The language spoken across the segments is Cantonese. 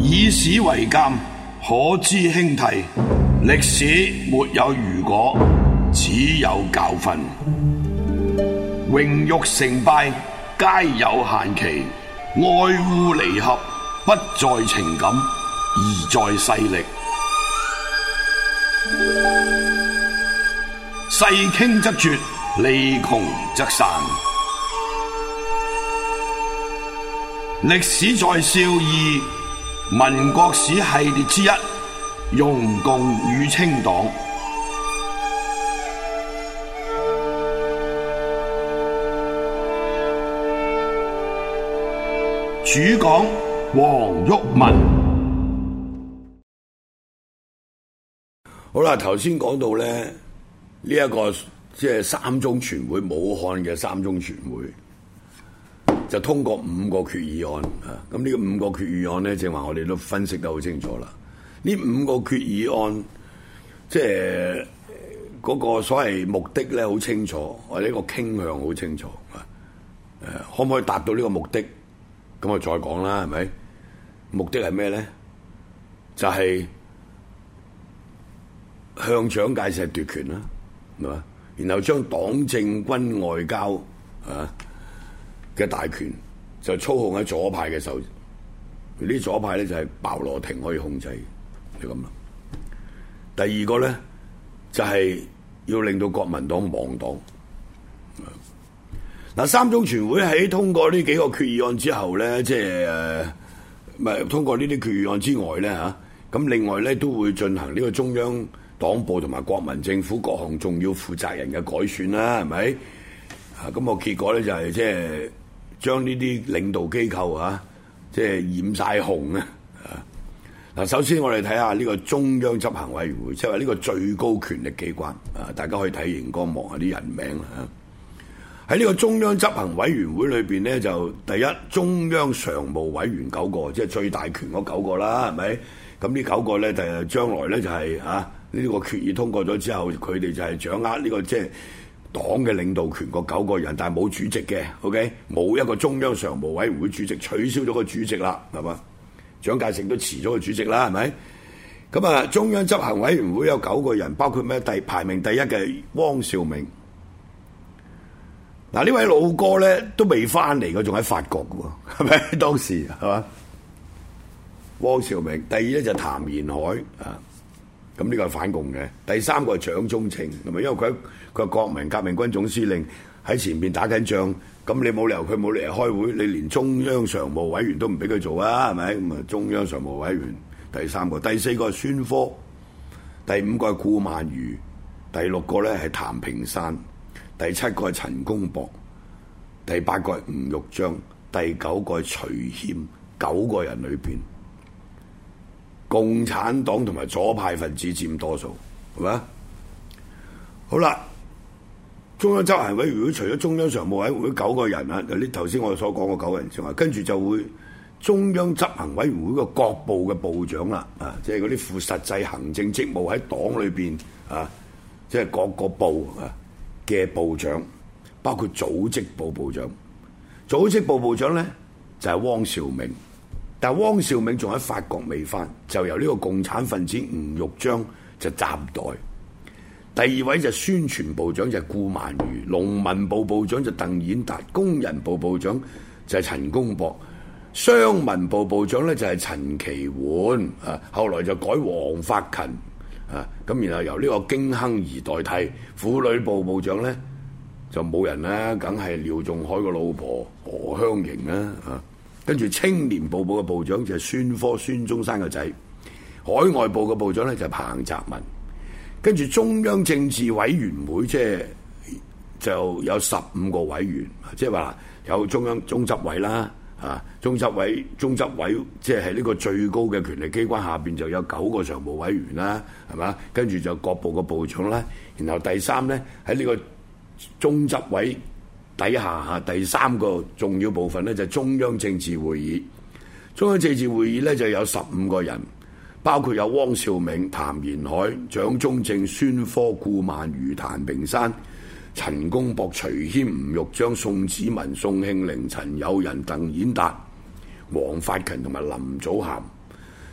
以史為鑑，可知興替。歷史沒有如果，只有教訓。榮辱成敗皆有限期，愛惡離合不在情感，而在勢力。勢傾則絕，利窮則散。歷史在笑貳，民國史系列之一，容共與清黨。主講黃毓民。 好啦，頭先講到咧呢一個即係三中全會，武漢嘅三中全會就通過5個決議案啊。咁呢個5個決議案咧，正話我哋都分析得好清楚啦。呢5個決議案即係嗰個所謂目的咧好清楚，或者一個傾向好清楚啊。可唔可以達到呢個目的？咁我再講啦，係咪？目的係咩咧？就係向蔣介石奪權啦，係嘛？然後將黨政軍外交嘅大權就操控喺左派嘅手，呢啲左派咧就係鮑羅廷可以控制，就咁啦。第二個咧就係要令到國民黨亡黨。嗱，三中全會喺通過呢幾個決議案之後咧，即係通過呢啲決議案之外咧嚇，咁另外咧都會進行呢個中央黨部同埋國民政府各項重要負責人嘅改選啦，係咪？咁個結果咧就係即係將呢啲領導機構即係染晒紅啊！嗱，首先我哋睇下呢個中央執行委員會，即係話呢個最高權力機關啊，大家可以睇熒光幕下啲人名啦。喺呢個中央執行委員會裏邊咧，就第一中央常務委員9個，即係最大權嗰9個啦，係咪？咁呢9個咧，就將來咧就係呢個決議通過咗之後，佢哋就係掌握呢個即係黨嘅領導權嗰9個人，但係冇主席嘅 ，OK， 冇一個中央常務委員會主席，取消咗個主席啦，係嘛？蔣介石都辭咗個主席啦，係咪？咁啊，中央執行委員會有9個人，包括咩？排名第一嘅汪兆銘。嗱，呢位老哥咧都未翻嚟嘅，仲喺法國嘅喎，係咪？當時係嘛？汪兆銘，第二咧就譚延闓啊，咁呢個係反共嘅。第三個係蔣中正，係咪？因為佢係國民革命軍總司令，喺前面打緊仗，咁你冇理由佢冇嚟開會，你連中央常務委員都唔俾佢做啊，係咪？咁啊，中央常務委員第三個，第四個係孫科，第5個係顧孟餘，第6個咧係譚平山。第7個係陳公博，第8個係吳玉章，第9個係徐謙。9個人裏邊，共產黨同埋左派分子佔多數，係咪？好啦，中央執行委員會除咗中央常務委員會9個人啊，嗱，頭先我所講嘅9個人之外，跟住就會中央執行委員會個各部嘅部長啦，即係嗰啲負實際行政職務喺黨裏邊即係各個部嘅部長，包括組織部部長。組織部部長咧就係汪兆銘，但係汪兆銘仲喺法國未翻，就由呢個共產分子吳玉章就暫代。第2位就宣傳部長就係顧孟餘，農民部部長就鄧演達，工人部部長就係陳公博，商民部部長咧就係陳其桓，後來就改黃發勤。咁然後由呢個經亨頤代替。婦女部部長咧就冇人啦，梗係廖仲愷個老婆何香凝啦。跟住青年部嘅部長就係孫科，孫中山個仔。海外部嘅部長咧就係彭澤民。跟住中央政治委員會就有15個委員，即係話有中執委啦。中執委即係呢個最高嘅權力機關下邊就有9個常務委員啦，係嘛？跟住就各部嘅部長啦，然後第3咧喺呢個中執委底下第3個重要部分咧就係中央政治會議。中央政治會議咧就有15個人，包括有汪兆銘、譚延闓、蔣中正、孫科、顧孟餘、譚平山、陳公博、徐謙、吳玉章、宋子文、宋慶齡、陳友仁、鄧演達、黃發勤同埋林祖涵。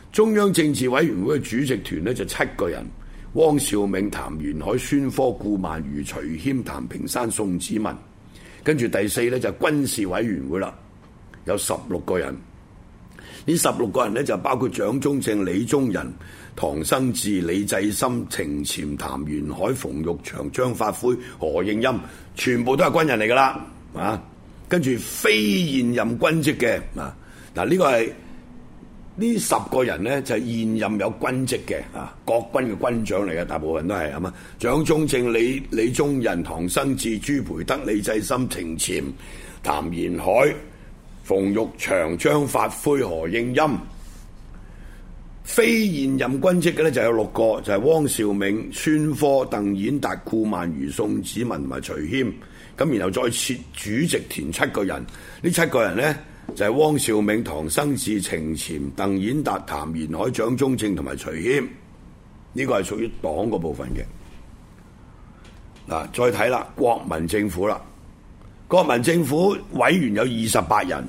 中央政治委員會嘅主席團呢，就7個人，汪兆銘、譚元海、孫科、顧孟餘、徐謙、譚平山、宋子文。跟住第4呢，就軍事委員會啦，有16個人。呢16個人呢，就包括蔣中正、李宗仁、唐生智、李濟深、程潛、譚元海、馮玉祥、張發奎、何應欽，全部都係軍人嚟噶啦，啊！跟住非現任軍職嘅，嗱呢個係呢10個人呢，就係現任有軍職嘅，國軍嘅軍長嚟嘅，大部分都係嘛。蔣中正、李宗仁、唐生智、朱培德、李濟深、程潛、譚元海、馮玉祥、張發奎、何應欽。非現任軍職嘅咧就有6個，就係汪兆銘、孫科、鄧演達、顧孟餘、宋子文同埋徐謙。咁然後再設主席團7個人，呢7個人呢，就係汪兆銘、唐生智、程潛、鄧演達、譚元海、蔣中正同埋徐謙。呢個係屬於黨嗰部分嘅。嗱，再睇啦，國民政府啦，國民政府委員有28人。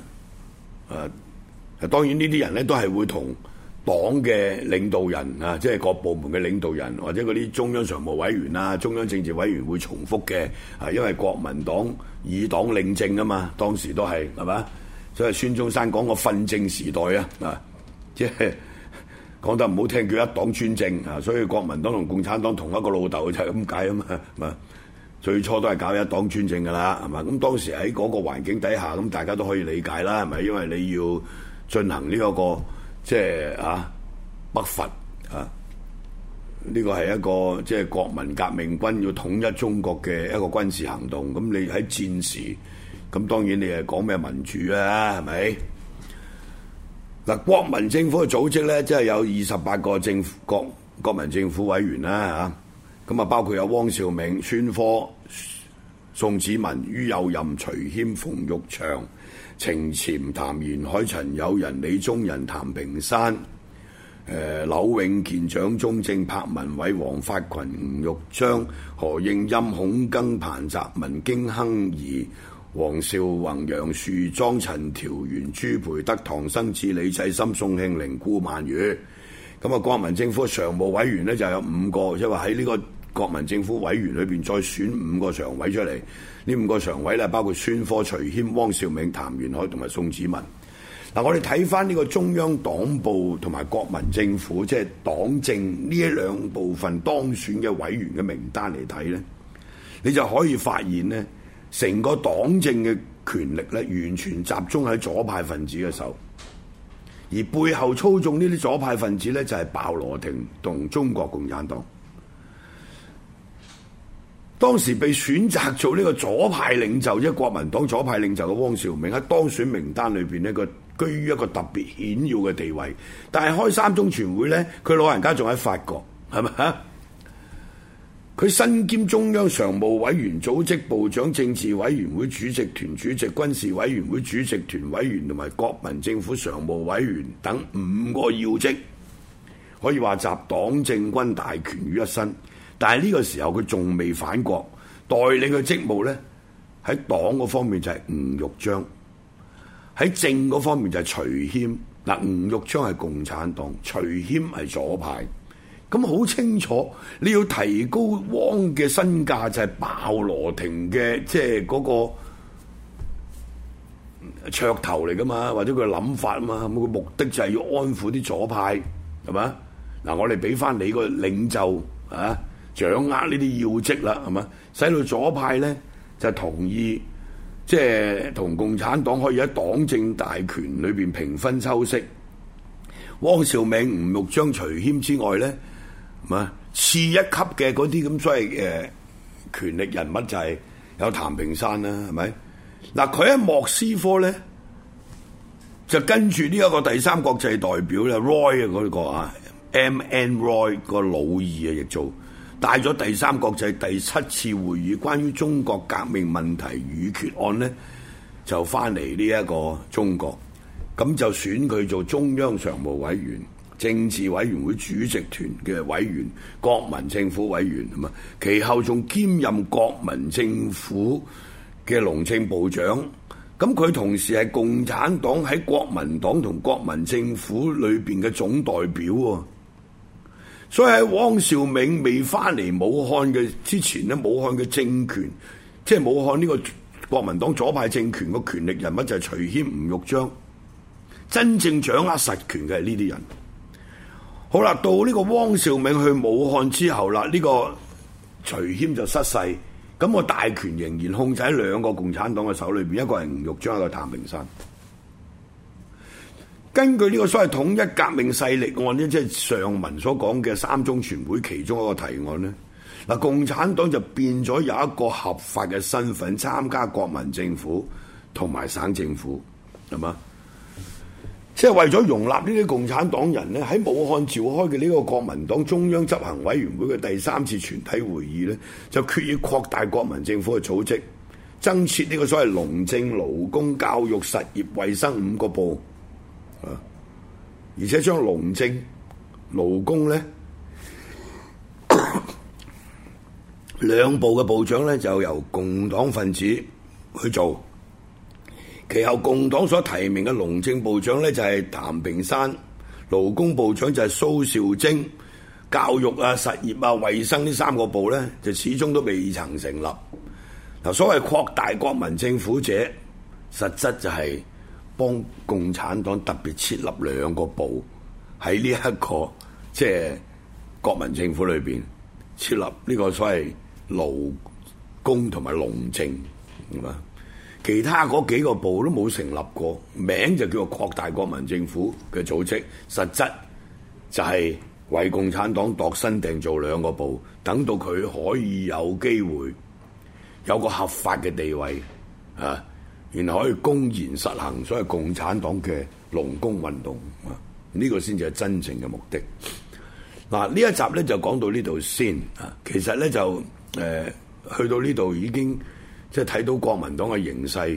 當然呢啲人呢，都係會同黨嘅領導人啊，即係各部門嘅領導人，或者嗰啲中央常務委員啊、中央政治委員會重複嘅，因為國民黨以黨領政啊嘛，當時都係嘛，所以孫中山講個訓政時代啊，即係講得唔好聽叫一黨專政啊，所以國民黨同共產黨同一個老豆就係咁解啊嘛，最初都係搞一黨專政噶啦，係嘛，咁當時喺嗰個環境底下，咁大家都可以理解啦，係咪？因為你要進行呢個即係北伐呢個係一個即係國民革命軍要統一中國嘅一個軍事行動。咁你喺戰時，咁當然你係講咩民主啊？係咪？嗱，國民政府嘅組織咧，即係有28個國民政府委員啦嚇。咁包括有汪兆銘、孫科、宋子文、于右任、徐謙、馮玉祥、程潛、譚元海、陳友仁、李宗仁、譚平山、柳永健、蔣中正、柏文偉、黃發群、吳玉章、何應欽、孔庚、彭澤民、經亨頤、黃紹竑、楊樹莊、陳調元、朱培德、唐生智、李濟深、宋慶齡、顧孟餘。咁國民政府常務委員呢，就有5個，即係話喺呢個國民政府委員裏邊再選5個常委出嚟。呢5個常委咧，包括孫科、徐謙、汪兆銘、譚元海同埋宋子文。嗱，我哋睇翻呢個中央黨部同埋國民政府，即係黨政呢2部分當選嘅委員嘅名單嚟睇咧，你就可以發現咧，成個黨政嘅權力咧，完全集中喺左派分子嘅手，而背後操縱呢啲左派分子咧，就係鮑羅廷同中國共產黨。當時被選擇做呢個左派領袖，即係國民黨左派領袖嘅汪兆銘喺當選名單裏邊呢，佢居於一個特別顯要嘅地位。但係開3中全會呢，佢老人家仲喺法國，係咪？佢身兼中央常務委員、組織部長、政治委員會主席團主席、軍事委員會主席團委員同埋國民政府常務委員等5個要職，可以話集黨政軍大權於一身。但係呢個時候佢仲未反國，代理嘅職務呢，喺黨嗰方面就係吳玉章，喺政嗰方面就係徐謙。嗱，吳玉章係共產黨，徐謙係左派，咁好清楚。你要提高汪嘅身價，就係鮑羅廷嘅即係嗰個噱頭嚟噶嘛，或者佢嘅諗法啊嘛，咁個目的就係要安撫啲左派，係嘛？嗱，我哋俾翻你個領袖啊，掌握呢啲要職啦，係嘛？使到左派咧就同意，即係同共產黨可以喺黨政大權裏邊平分秋色。汪兆銘、吳玉章、徐謙之外咧，係嘛？次一級嘅嗰啲咁所謂權力人物就係有譚平山啦，係咪？嗱，佢喺莫斯科咧就跟住呢一個第3國際代表咧 Roy 嗰個啊 M.N. Roy 個老二啊，亦做。帶咗第3國際第7次會議關於中國革命問題議決案呢，就翻嚟呢一個中國，咁就選佢做中央常務委員、政治委員會主席團嘅委員、國民政府委員，咁啊，其後仲兼任國民政府嘅農政部長， 咁佢同時係共產黨喺國民黨同國民政府裏邊嘅總代表喎。所以喺汪兆銘未翻嚟武漢嘅之前咧，武漢嘅政權，即係武漢呢個國民黨左派政權個權力人物就係徐謙、吳玉章，真正掌握實權嘅係呢啲人。好啦，到呢個汪兆銘去武漢之後啦，呢個徐謙就失勢。咁個大權仍然控制喺兩個共產黨嘅手裏邊，一個係吳玉章，一個係譚平山。根據呢個所謂統一革命勢力案呢，即係上文所講嘅三中全會其中一個提案呢，嗱，共產黨就變咗有一個合法嘅身份參加國民政府同埋省政府，係嘛？即係為咗容納呢啲共產黨人呢，喺武漢召開嘅呢個國民黨中央執行委員會嘅第3次全體會議呢，就決議擴大國民政府嘅組織，增設呢個所謂農政、勞工、教育、實業、衛生5個部，而且將農政、勞工呢兩部嘅部長呢，就由共黨分子去做。其後共黨所提名嘅農政部長呢，就係譚平山，勞工部長就係蘇兆徵，教育啊、實業啊、衛生呢3個部呢，就始終都未曾成立。嗱，所謂擴大國民政府者，實質就係幫共產黨特別設立2個部喺呢一個即係國民政府裏邊設立呢個所謂勞工同埋農政，係嘛？其他嗰幾個部都冇成立過，名就叫做擴大國民政府嘅組織，實質就係為共產黨度身訂做2個部，等到佢可以有機會有個合法嘅地位啊，然後可以公然實行所謂共產黨嘅農工運動啊，呢個先至係真正嘅目的。嗱，呢一集咧就講到呢度先啊，其實咧就去到呢度已經。即係睇到國民黨嘅形勢，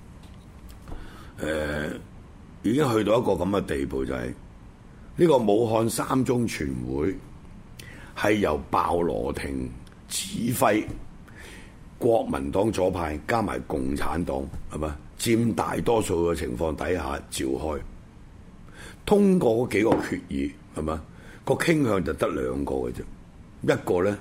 已經去到一個咁嘅地步，就係呢個武漢三中全會係由鮑羅廷指揮，國民黨左派加埋共產黨係嘛，佔大多數嘅情況底下召開，通過嗰幾個決議係嘛，個傾向就得2個嘅啫，一個咧。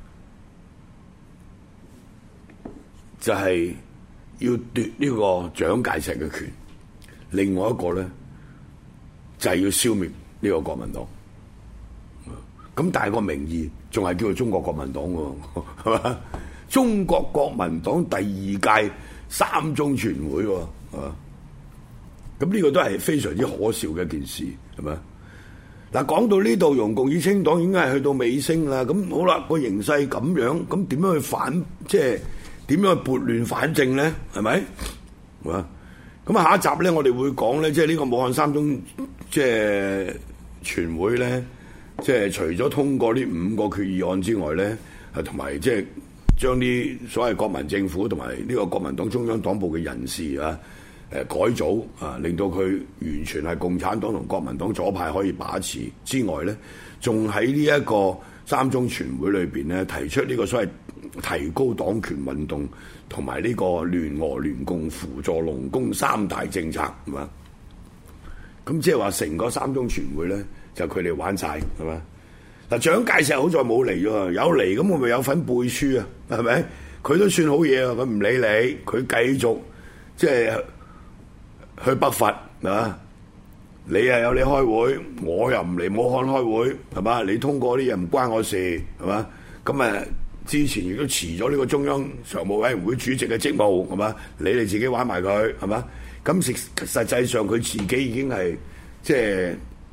就係要奪呢個蔣介石嘅權，另外一個咧就係要消滅呢個國民黨。咁但係個名義仲係叫做中國國民黨喎，係嘛？中國國民黨第2屆三中全會喎，係嘛？咁呢個都係非常之可笑嘅一件事，係嘛？嗱，講到呢度，容共與清黨已經係去到尾聲啦。咁好啦，個形勢咁樣，咁點樣去反即係？點樣去撥亂反正咧？係咪？咁下一集咧，我哋會講咧，即係呢個武漢三中即係全會咧，即係除咗通過呢5個決議案之外咧，同埋即係將啲所謂國民政府同埋呢個國民黨中央黨部嘅人士啊，改組啊，令到佢完全係共產黨同國民黨左派可以把持之外咧，仲喺呢一個三中全會裏邊咧，提出呢個所謂提高黨權運動同埋呢個聯俄聯共輔助農工3大政策，係嘛？咁即係話成個三中全會咧，就佢哋玩晒，係嘛？嗱，蔣介石好在冇嚟喎，有嚟咁我咪有份背書啊，係咪？佢都算好嘢啊，佢唔理你，佢繼續即係去北伐啊！你又有你開會，我又唔嚟武漢開會，係嘛？你通過啲嘢唔關我事，係嘛？咁之前亦都辭咗呢個中央常務委員會主席嘅職務，係嘛？你哋自己玩埋佢，係嘛？咁實際上佢自己已經係即係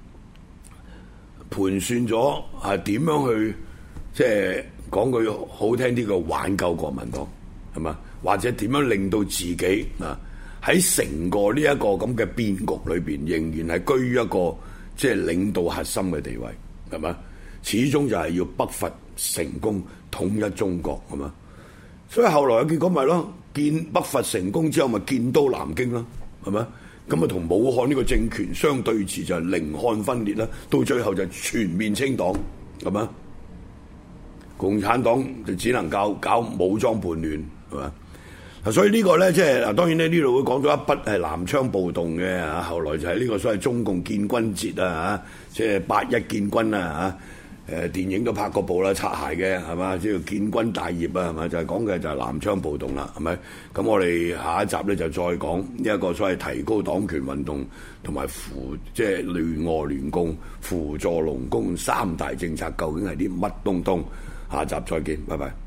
盤算咗點樣去即係講句好聽啲嘅挽救國民黨，係嘛？或者點樣令到自己喺成個呢一個咁嘅變局裏邊，仍然係居於一個即係領導核心嘅地位，係嘛？始終就係要北伐成功統一中國，係嘛？所以後來嘅結果咪咯，北伐成功之後咪建都南京啦，係嘛？咁啊同武漢呢個政權相對峙就係寧漢分裂啦，到最後就全面清黨，係嘛？共產黨就只能搞武裝叛亂，係嘛？ 所以呢個咧，即係嗱，當然咧呢度會講咗一筆係南昌暴動嘅嚇，後來就係呢個所謂中共建軍節啊嚇，即係8·1建軍啊嚇，電影都拍過部啦，擦鞋嘅係嘛，即係建軍大業啊係嘛，就係講嘅就係南昌暴動啦，係咪？咁我哋下一集咧就再講呢一個所謂提高黨權運動同埋即係聯俄聯共輔助農工3大政策究竟係啲乜東東？下集再見，拜拜。